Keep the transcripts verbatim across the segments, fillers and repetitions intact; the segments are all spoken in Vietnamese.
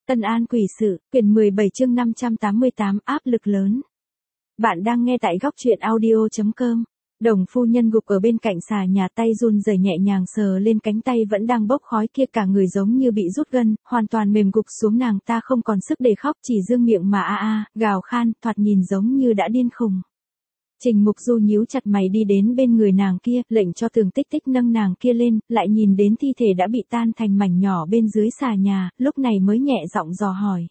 Ân An Quỷ Sự, quyển mười bảy chương năm trăm tám mươi tám áp lực lớn. Bạn đang nghe tại góc truyện audio chấm com. Đồng phu nhân gục ở bên cạnh xà nhà, tay run rẩy nhẹ nhàng sờ lên cánh tay vẫn đang bốc khói kia, cả người giống như bị rút gân, hoàn toàn mềm gục xuống. Nàng ta không còn sức để khóc, chỉ dương miệng mà a a, gào khan, thoạt nhìn giống như đã điên khùng. Trình Mục Du nhíu chặt mày đi đến bên người nàng kia, lệnh cho Tường Tích Tích nâng nàng kia lên, lại nhìn đến thi thể đã bị tan thành mảnh nhỏ bên dưới xà nhà, lúc này mới nhẹ giọng dò hỏi.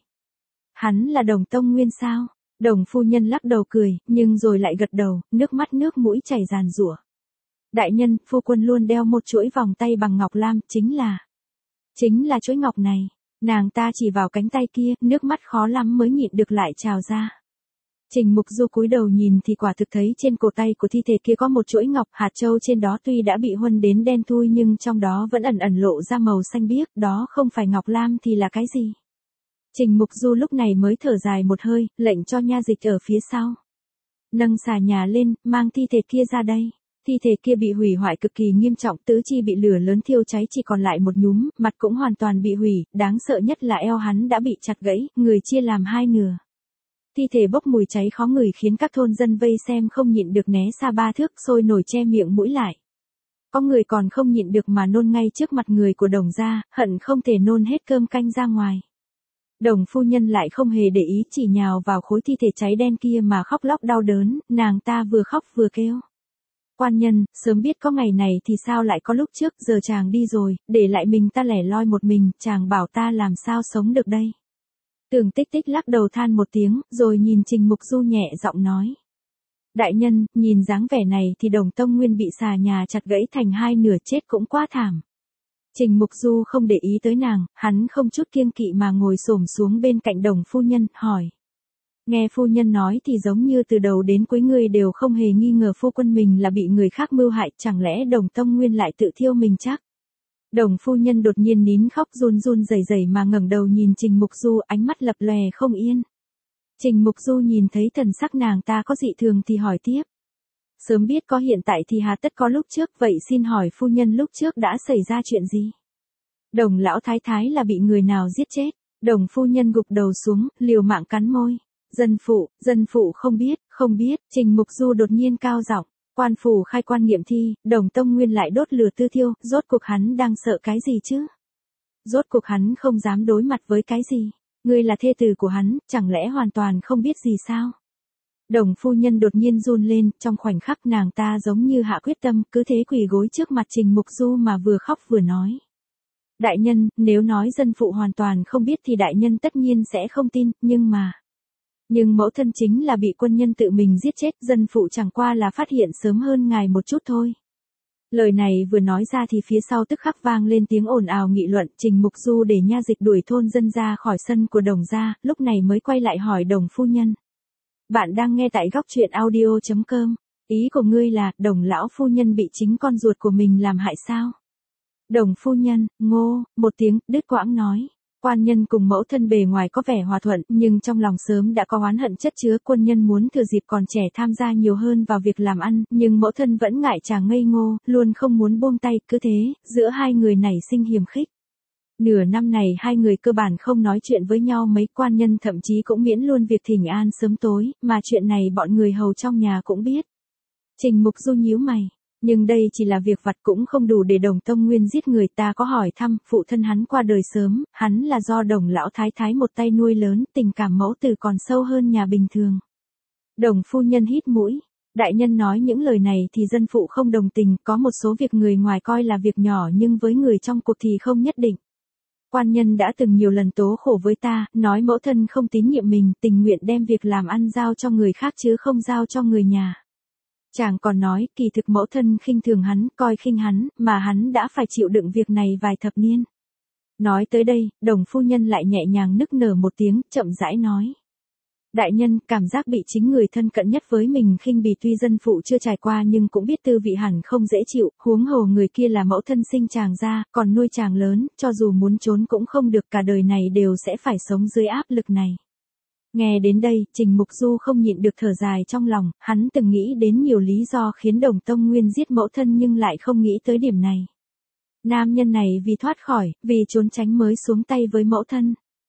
Hắn là Đồng Tông Nguyên sao? Đồng phu nhân lắc đầu cười, nhưng rồi lại gật đầu, nước mắt nước mũi chảy ràn rủa. Đại nhân, phu quân luôn đeo một chuỗi vòng tay bằng ngọc lam, chính là... Chính là chuỗi ngọc này. Nàng ta chỉ vào cánh tay kia, nước mắt khó lắm mới nhịn được lại trào ra. Trình Mục Du cúi đầu nhìn thì quả thực thấy trên cổ tay của thi thể kia có một chuỗi ngọc, hạt châu trên đó tuy đã bị huân đến đen thui nhưng trong đó vẫn ẩn ẩn lộ ra màu xanh biếc, đó không phải ngọc lam thì là cái gì? Trình Mục Du lúc này mới thở dài một hơi, lệnh cho nha dịch ở phía sau nâng xà nhà lên, mang thi thể kia ra đây. Thi thể kia bị hủy hoại cực kỳ nghiêm trọng, tứ chi bị lửa lớn thiêu cháy chỉ còn lại một nhúm, mặt cũng hoàn toàn bị hủy, đáng sợ nhất là eo hắn đã bị chặt gãy, người chia làm hai nửa. Thi thể bốc mùi cháy khó ngửi khiến các thôn dân vây xem không nhịn được né xa ba thước, sôi nổi che miệng mũi lại. Có người còn không nhịn được mà nôn ngay trước mặt người của Đồng gia, hận không thể nôn hết cơm canh ra ngoài. Đồng phu nhân lại không hề để ý, chỉ nhào vào khối thi thể cháy đen kia mà khóc lóc đau đớn, nàng ta vừa khóc vừa kêu. Quan nhân, sớm biết có ngày này thì sao lại có lúc trước, giờ chàng đi rồi, để lại mình ta lẻ loi một mình, chàng bảo ta làm sao sống được đây. Tường Tích Tích lắc đầu than một tiếng, rồi nhìn Trình Mục Du nhẹ giọng nói. Đại nhân, nhìn dáng vẻ này thì Đồng Tông Nguyên bị xà nhà chặt gãy thành hai nửa, chết cũng quá thảm. Trình Mục Du không để ý tới nàng, hắn không chút kiêng kỵ mà ngồi xổm xuống bên cạnh Đồng phu nhân, hỏi. Nghe phu nhân nói thì giống như từ đầu đến cuối người đều không hề nghi ngờ phu quân mình là bị người khác mưu hại, chẳng lẽ Đồng Tông Nguyên lại tự thiêu mình chắc? Đồng phu nhân đột nhiên nín khóc, run run rẩy rẩy mà ngẩng đầu nhìn Trình Mục Du, ánh mắt lập lòe không yên. Trình Mục Du nhìn thấy thần sắc nàng ta có dị thường thì hỏi tiếp. Sớm biết có hiện tại thì hà tất có lúc trước, vậy xin hỏi phu nhân lúc trước đã xảy ra chuyện gì? Đồng lão thái thái là bị người nào giết chết? Đồng phu nhân gục đầu xuống, liều mạng cắn môi. Dân phụ, dân phụ không biết, không biết. Trình Mục Du đột nhiên cao giọng. Quan phủ khai quan nghiệm thi, Đồng Tông Nguyên lại đốt lửa tư thiêu, rốt cuộc hắn đang sợ cái gì chứ? Rốt cuộc hắn không dám đối mặt với cái gì? Ngươi là thê tử của hắn, chẳng lẽ hoàn toàn không biết gì sao? Đồng phu nhân đột nhiên run lên, trong khoảnh khắc nàng ta giống như hạ quyết tâm, cứ thế quỳ gối trước mặt Trình Mục Du mà vừa khóc vừa nói. Đại nhân, nếu nói dân phụ hoàn toàn không biết thì đại nhân tất nhiên sẽ không tin, nhưng mà... Nhưng mẫu thân chính là bị quân nhân tự mình giết chết, dân phụ chẳng qua là phát hiện sớm hơn ngài một chút thôi. Lời này vừa nói ra thì phía sau tức khắc vang lên tiếng ồn ào nghị luận. Trình Mục Du để nha dịch đuổi thôn dân ra khỏi sân của Đồng gia, lúc này mới quay lại hỏi Đồng phu nhân. Bạn đang nghe tại góc truyện audio chấm com. Ý của ngươi là Đồng lão phu nhân bị chính con ruột của mình làm hại sao? Đồng phu nhân, ngô, một tiếng, đứt quãng nói. Quan nhân cùng mẫu thân bề ngoài có vẻ hòa thuận, nhưng trong lòng sớm đã có oán hận chất chứa. Quân nhân muốn thừa dịp còn trẻ tham gia nhiều hơn vào việc làm ăn, nhưng mẫu thân vẫn ngại chàng ngây ngô, luôn không muốn buông tay, cứ thế, giữa hai người nảy sinh hiềm khích. Nửa năm này hai người cơ bản không nói chuyện với nhau mấy, quan nhân thậm chí cũng miễn luôn việc thỉnh an sớm tối, mà chuyện này bọn người hầu trong nhà cũng biết. Trình Mục Du nhíu mày. Nhưng đây chỉ là việc vặt, cũng không đủ để Đồng Tông Nguyên giết người. Ta có hỏi thăm, phụ thân hắn qua đời sớm, hắn là do Đồng lão thái thái một tay nuôi lớn, tình cảm mẫu tử còn sâu hơn nhà bình thường. Đồng phu nhân hít mũi. Đại nhân nói những lời này thì dân phụ không đồng tình, có một số việc người ngoài coi là việc nhỏ nhưng với người trong cuộc thì không nhất định. Quan nhân đã từng nhiều lần tố khổ với ta, nói mẫu thân không tín nhiệm mình, tình nguyện đem việc làm ăn giao cho người khác chứ không giao cho người nhà. Chàng còn nói, kỳ thực mẫu thân khinh thường hắn, coi khinh hắn, mà hắn đã phải chịu đựng việc này vài thập niên. Nói tới đây, Đồng phu nhân lại nhẹ nhàng nức nở một tiếng, chậm rãi nói. Đại nhân, cảm giác bị chính người thân cận nhất với mình khinh bỉ tuy dân phụ chưa trải qua nhưng cũng biết tư vị hẳn không dễ chịu, huống hồ người kia là mẫu thân sinh chàng ra, còn nuôi chàng lớn, cho dù muốn trốn cũng không được, cả đời này đều sẽ phải sống dưới áp lực này. Nghe đến đây, Trình Mục Du không nhịn được thở dài trong lòng, hắn từng nghĩ đến nhiều lý do khiến Đồng Tông Nguyên giết mẫu thân nhưng lại không nghĩ tới điểm này. Nam nhân này vì thoát khỏi, vì trốn tránh mới xuống tay với mẫu thân.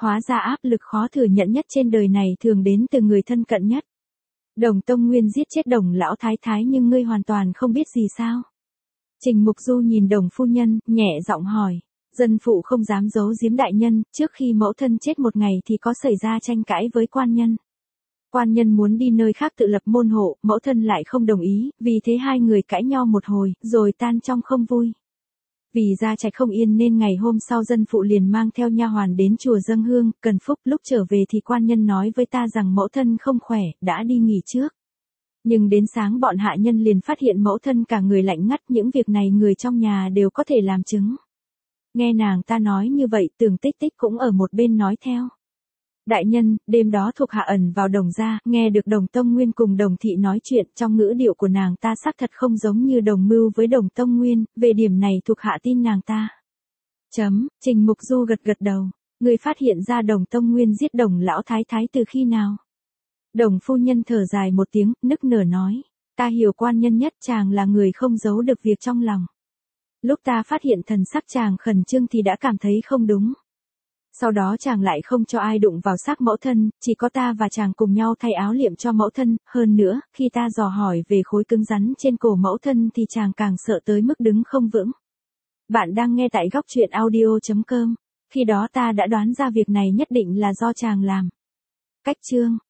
Hóa ra áp lực khó thừa nhận nhất trên đời này thường đến từ người thân cận nhất. Đồng Tông Nguyên giết chết Đồng lão thái thái nhưng ngươi hoàn toàn không biết gì sao? Trình Mục Du nhìn Đồng phu nhân, nhẹ giọng hỏi. Dân phụ không dám giấu giếm đại nhân, trước khi mẫu thân chết một ngày thì có xảy ra tranh cãi với quan nhân. Quan nhân muốn đi nơi khác tự lập môn hộ, mẫu thân lại không đồng ý, vì thế hai người cãi nhau một hồi, rồi tan trong không vui. Vì gia trạch không yên nên ngày hôm sau dân phụ liền mang theo nha hoàn đến chùa dâng hương, cần phúc. Lúc trở về thì quan nhân nói với ta rằng mẫu thân không khỏe, đã đi nghỉ trước. Nhưng đến sáng bọn hạ nhân liền phát hiện mẫu thân cả người lạnh ngắt, những việc này người trong nhà đều có thể làm chứng. Nghe nàng ta nói như vậy, Tưởng Tích Tích cũng ở một bên nói theo. Đại nhân, đêm đó thuộc hạ ẩn vào Đồng gia, nghe được Đồng Tông Nguyên cùng Đồng thị nói chuyện, trong ngữ điệu của nàng ta xác thật không giống như đồng mưu với Đồng Tông Nguyên, về điểm này thuộc hạ tin nàng ta. Chấm, Trình Mục Du gật gật đầu, người phát hiện ra Đồng Tông Nguyên giết Đồng lão thái thái từ khi nào? Đồng phu nhân thở dài một tiếng, nức nở nói, ta hiểu quan nhân nhất, chàng là người không giấu được việc trong lòng. Lúc ta phát hiện thần sắc chàng khẩn trương thì đã cảm thấy không đúng. Sau đó chàng lại không cho ai đụng vào xác mẫu thân, chỉ có ta và chàng cùng nhau thay áo liệm cho mẫu thân, hơn nữa, khi ta dò hỏi về khối cứng rắn trên cổ mẫu thân thì chàng càng sợ tới mức đứng không vững. Bạn đang nghe tại góc truyện audio chấm com, khi đó ta đã đoán ra việc này nhất định là do chàng làm. Cách chương